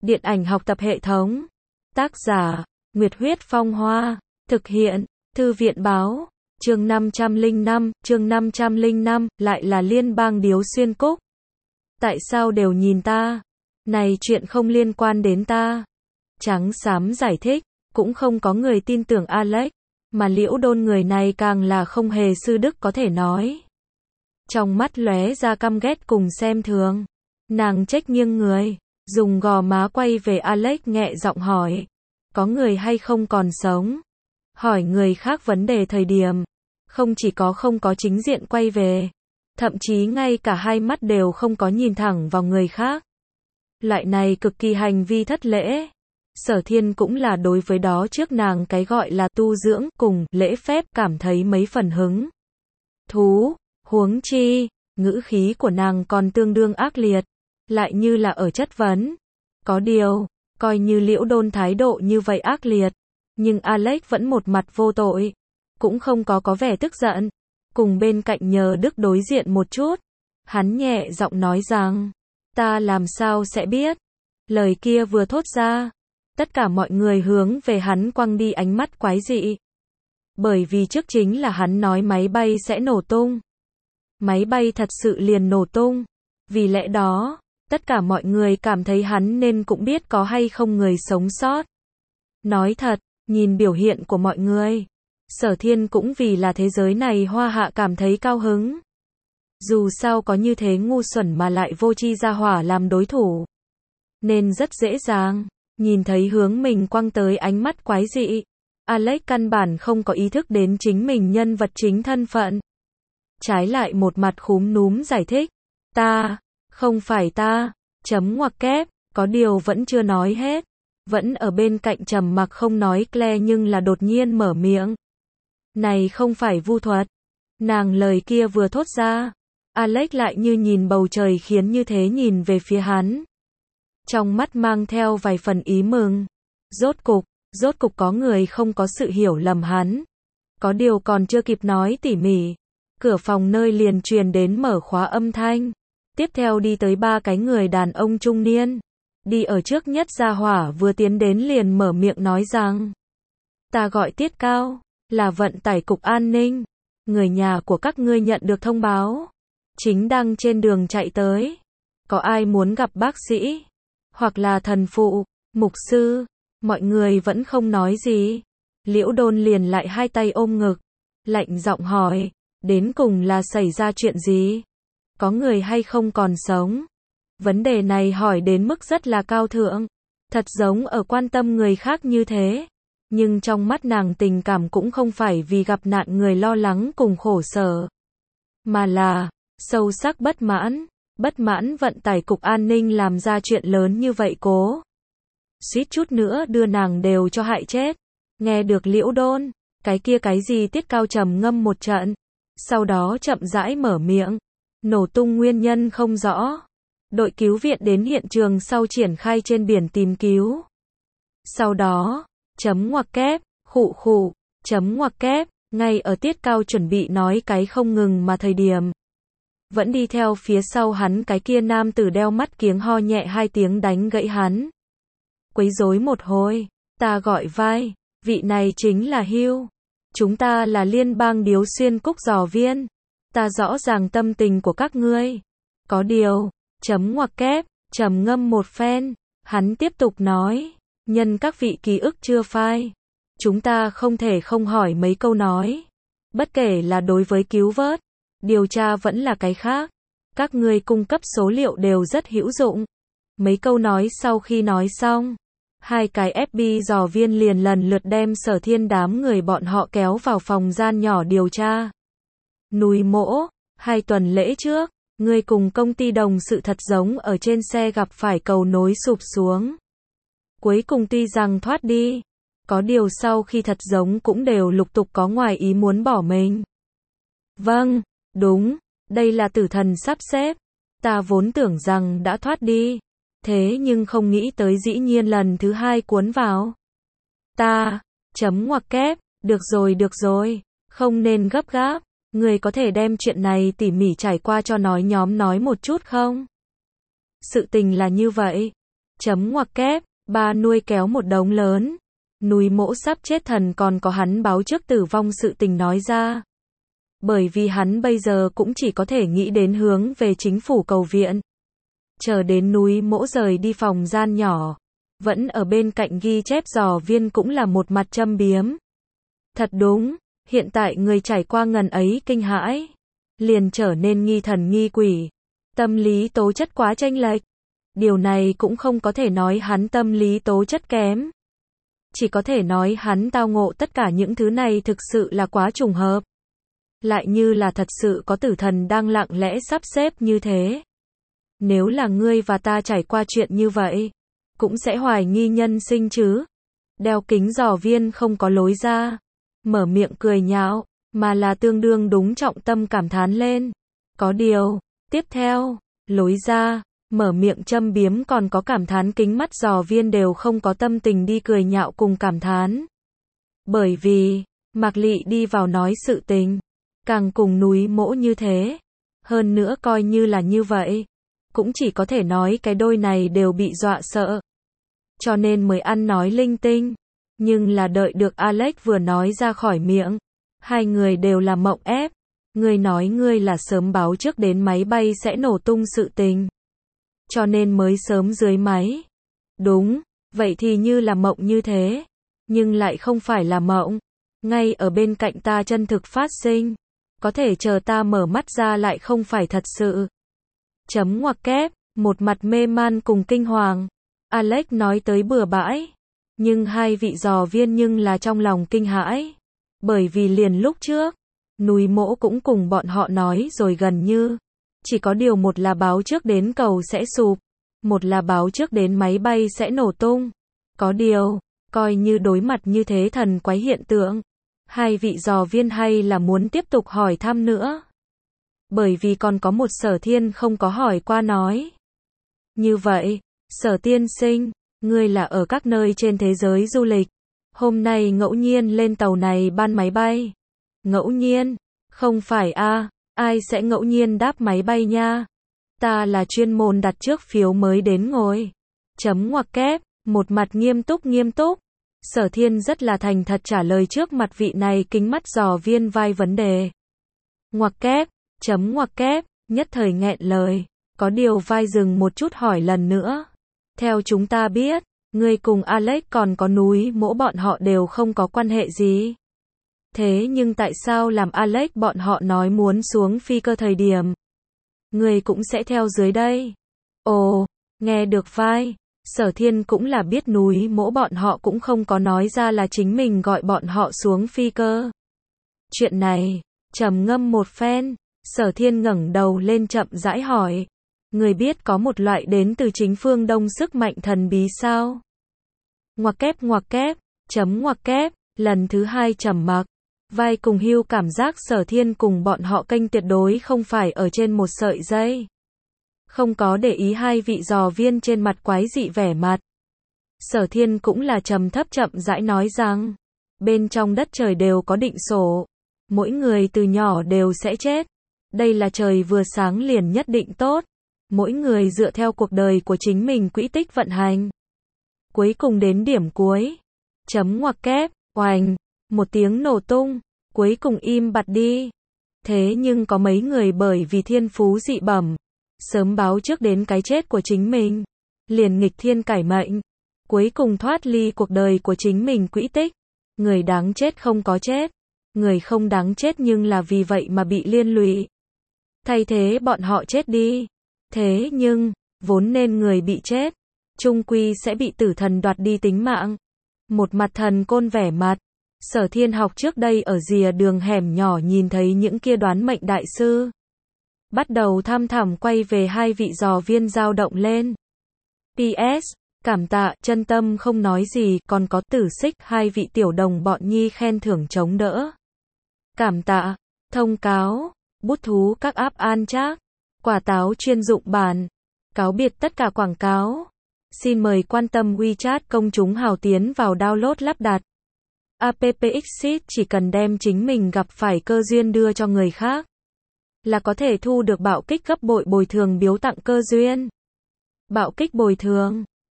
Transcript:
Điện ảnh học tập hệ thống. Tác giả, Nguyệt Huyết Phong Hoa. Thực hiện, Thư viện báo. Chương 505, lại là liên bang điếu xuyên cúc. Tại sao đều nhìn ta? Này chuyện không liên quan đến ta. Trắng xám giải thích, cũng không có người tin tưởng Alex, mà Liễu Đôn người này càng là không hề sư đức có thể nói. Trong mắt lóe ra căm ghét cùng xem thường. Nàng trách nghiêng người, dùng gò má quay về Alex nhẹ giọng hỏi. Có người hay không còn sống? Hỏi người khác vấn đề thời điểm. Không chỉ có không có chính diện quay về. Thậm chí ngay cả hai mắt đều không có nhìn thẳng vào người khác. Loại này cực kỳ hành vi thất lễ. Sở Thiên cũng là đối với đó trước nàng cái gọi là tu dưỡng cùng lễ phép cảm thấy mấy phần hứng thú, huống chi, ngữ khí của nàng còn tương đương ác liệt, lại như là ở chất vấn. Có điều, coi như Liễu Đôn thái độ như vậy ác liệt, nhưng Alex vẫn một mặt vô tội, cũng không có vẻ tức giận, cùng bên cạnh nhờ Đức đối diện một chút, hắn nhẹ giọng nói rằng, ta làm sao sẽ biết. Lời kia vừa thốt ra, tất cả mọi người hướng về hắn quăng đi ánh mắt quái dị. Bởi vì trước chính là hắn nói máy bay sẽ nổ tung. Máy bay thật sự liền nổ tung. Vì lẽ đó, tất cả mọi người cảm thấy hắn nên cũng biết có hay không người sống sót. Nói thật, nhìn biểu hiện của mọi người, Sở Thiên cũng vì là thế giới này hoa hạ cảm thấy cao hứng. Dù sao có như thế ngu xuẩn mà lại vô tri gia hỏa làm đối thủ, nên rất dễ dàng. Nhìn thấy hướng mình quăng tới ánh mắt quái dị, Alex căn bản không có ý thức đến chính mình nhân vật chính thân phận. Trái lại một mặt khúm núm giải thích, ta, không phải ta, chấm ngoặc kép, có điều vẫn chưa nói hết. Vẫn ở bên cạnh trầm mặc không nói Claire nhưng là đột nhiên mở miệng. Này không phải vu thuật. Nàng lời kia vừa thốt ra, Alex lại như nhìn bầu trời khiến như thế nhìn về phía hắn. Trong mắt mang theo vài phần ý mừng. Rốt cục có người không có sự hiểu lầm hắn. Có điều còn chưa kịp nói tỉ mỉ, cửa phòng nơi liền truyền đến mở khóa âm thanh. Tiếp theo đi tới ba cái người đàn ông trung niên. Đi ở trước nhất gia hỏa vừa tiến đến liền mở miệng nói rằng, ta gọi Tiết Cao, là vận tải cục an ninh. Người nhà của các ngươi nhận được thông báo, chính đang trên đường chạy tới. Có ai muốn gặp bác sĩ? Hoặc là thần phụ, mục sư? Mọi người vẫn không nói gì. Liễu Đôn liền lại hai tay ôm ngực, lạnh giọng hỏi, đến cùng là xảy ra chuyện gì? Có người hay không còn sống? Vấn đề này hỏi đến mức rất là cao thượng, thật giống ở quan tâm người khác như thế. Nhưng trong mắt nàng tình cảm cũng không phải vì gặp nạn người lo lắng cùng khổ sở, mà là sâu sắc bất mãn vận tải cục an ninh làm ra chuyện lớn như vậy cố. Suýt chút nữa đưa nàng đều cho hại chết. Nghe được Liễu Đôn, cái gì Tiết Cao trầm ngâm một trận, sau đó chậm rãi mở miệng, nổ tung nguyên nhân không rõ. Đội cứu viện đến hiện trường sau triển khai trên biển tìm cứu. Sau đó, chấm ngoặc kép, chấm ngoặc kép, ngay ở Tiết Cao chuẩn bị nói cái không ngừng mà thời điểm. Vẫn đi theo phía sau hắn cái kia nam tử đeo mắt kiếng ho nhẹ hai tiếng đánh gãy hắn. Quấy rối một hồi, ta gọi vai, vị này chính là Hugh. Chúng ta là liên bang điếu xuyên cúc dò viên. Ta rõ ràng tâm tình của các ngươi. Có điều, chấm ngoặc kép, trầm ngâm một phen, hắn tiếp tục nói, nhân các vị ký ức chưa phai, chúng ta không thể không hỏi mấy câu nói. Bất kể là đối với cứu vớt, điều tra vẫn là cái khác, các ngươi cung cấp số liệu đều rất hữu dụng. Mấy câu nói sau khi nói xong, hai cái FBI dò viên liền lần lượt đem Sở Thiên đám người bọn họ kéo vào phòng gian nhỏ điều tra. Núi Mỗ, 2 tuần lễ trước, ngươi cùng công ty đồng sự thật giống ở trên xe gặp phải cầu nối sụp xuống. Cuối cùng tuy rằng thoát đi, có điều sau khi thật giống cũng đều lục tục có ngoài ý muốn bỏ mình. Vâng, đúng, đây là tử thần sắp xếp. Ta vốn tưởng rằng đã thoát đi, thế nhưng không nghĩ tới dĩ nhiên lần thứ 2 cuốn vào. Ta, chấm ngoặc kép, được rồi, không nên gấp gáp. Người có thể đem chuyện này tỉ mỉ trải qua cho nhóm nói một chút không? Sự tình là như vậy. Ngoặc kép, ba nuôi kéo một đống lớn. Núi Mỗ sắp chết thần còn có hắn báo trước tử vong sự tình nói ra. Bởi vì hắn bây giờ cũng chỉ có thể nghĩ đến hướng về chính phủ cầu viện. Chờ đến Núi Mỗ rời đi phòng gian nhỏ. Vẫn ở bên cạnh ghi chép Giò Viên cũng là một mặt châm biếm. Thật đúng, hiện tại người trải qua ngần ấy kinh hãi. Liền trở nên nghi thần nghi quỷ. Tâm lý tố chất quá chênh lệch. Điều này cũng không có thể nói hắn tâm lý tố chất kém. Chỉ có thể nói hắn tao ngộ tất cả những thứ này thực sự là quá trùng hợp. Lại như là thật sự có tử thần đang lặng lẽ sắp xếp như thế. Nếu là ngươi và ta trải qua chuyện như vậy, cũng sẽ hoài nghi nhân sinh chứ. Đeo kính Giò Viên không có lối ra, mở miệng cười nhạo, mà là tương đương đúng trọng tâm cảm thán lên. Có điều, tiếp theo, lối ra, mở miệng châm biếm còn có cảm thán kính mắt Giò Viên đều không có tâm tình đi cười nhạo cùng cảm thán. Bởi vì, Mạc Lị đi vào nói sự tình, càng cùng Núi Mỗ như thế. Hơn nữa coi như là như vậy, cũng chỉ có thể nói cái đôi này đều bị dọa sợ. Cho nên mới ăn nói linh tinh. Nhưng là đợi được Alex vừa nói ra khỏi miệng, hai người đều là mộng ép. Ngươi nói ngươi là sớm báo trước đến máy bay sẽ nổ tung sự tình. Cho nên mới sớm dưới máy. Đúng, vậy thì như là mộng như thế. Nhưng lại không phải là mộng. Ngay ở bên cạnh ta chân thực phát sinh. Có thể chờ ta mở mắt ra lại không phải thật sự. Ngoặc kép, một mặt mê man cùng kinh hoàng. Alex nói tới bừa bãi. Nhưng hai vị Giò Viên nhưng là trong lòng kinh hãi. Bởi vì liền lúc trước, Núi Mỗ cũng cùng bọn họ nói rồi gần như. Chỉ có điều một là báo trước đến cầu sẽ sụp. Một là báo trước đến máy bay sẽ nổ tung. Có điều, coi như đối mặt như thế thần quái hiện tượng. Hai vị Giò Viên hay là muốn tiếp tục hỏi thăm nữa. Bởi vì còn có một Sở Thiên không có hỏi qua nói. Như vậy, Sở tiên sinh, ngươi là ở các nơi trên thế giới du lịch. Hôm nay ngẫu nhiên lên tàu này ban máy bay. Ngẫu nhiên? Không phải a, ai sẽ ngẫu nhiên đáp máy bay nha. Ta là chuyên môn đặt trước phiếu mới đến ngồi. Ngoặc kép, một mặt nghiêm túc. Sở Thiên rất là thành thật trả lời trước mặt vị này kính mắt Giò Viên vai vấn đề. Ngoặc kép, ngoặc kép, nhất thời nghẹn lời. Có điều vai dừng một chút hỏi lần nữa. Theo chúng ta biết, ngươi cùng Alex còn có Núi Mỗ bọn họ đều không có quan hệ gì. Thế nhưng tại sao làm Alex bọn họ nói muốn xuống phi cơ thời điểm? Ngươi cũng sẽ theo dưới đây. Ồ, nghe được vai. Sở Thiên cũng là biết Núi Mỗ bọn họ cũng không có nói ra là chính mình gọi bọn họ xuống phi cơ. Chuyện này, trầm ngâm một phen, Sở Thiên ngẩng đầu lên chậm rãi hỏi. Người biết có một loại đến từ chính phương Đông sức mạnh thần bí sao? Ngoặc kép, ngoặc kép, lần thứ hai trầm mặc. Vai cùng Hưu cảm giác Sở Thiên cùng bọn họ kênh tuyệt đối không phải ở trên một sợi dây. Không có để ý hai vị Giò Viên trên mặt quái dị vẻ mặt. Sở Thiên cũng là trầm thấp chậm rãi nói rằng, bên trong đất trời đều có định sổ. Mỗi người từ nhỏ đều sẽ chết. Đây là trời vừa sáng liền nhất định tốt. Mỗi người dựa theo cuộc đời của chính mình quỹ tích vận hành. Cuối cùng đến điểm cuối. Ngoặc kép, oành, một tiếng nổ tung, cuối cùng im bặt đi. Thế nhưng có mấy người bởi vì thiên phú dị bẩm, sớm báo trước đến cái chết của chính mình, liền nghịch thiên cải mệnh, cuối cùng thoát ly cuộc đời của chính mình quỹ tích. Người đáng chết không có chết, người không đáng chết nhưng là vì vậy mà bị liên lụy. Thay thế bọn họ chết đi. Thế nhưng, vốn nên người bị chết, chung quy sẽ bị tử thần đoạt đi tính mạng. Một mặt thần côn vẻ mặt. Sở Thiên học trước đây ở rìa đường hẻm nhỏ nhìn thấy những kia đoán mệnh đại sư. Bắt đầu thăm thẳm quay về hai vị Giò Viên dao động lên. PS, cảm tạ, chân tâm không nói gì, còn có Tử Xích hai vị tiểu đồng bọn nhi khen thưởng chống đỡ. Cảm tạ, thông cáo, bút thú các app an trác, quả táo chuyên dụng bản. Cáo biệt tất cả quảng cáo. Xin mời quan tâm WeChat công chúng hào tiến vào download lắp đặt. App Exit chỉ cần đem chính mình gặp phải cơ duyên đưa cho người khác, là có thể thu được bạo kích gấp bội bồi thường biếu tặng cơ duyên. Bạo kích bồi thường.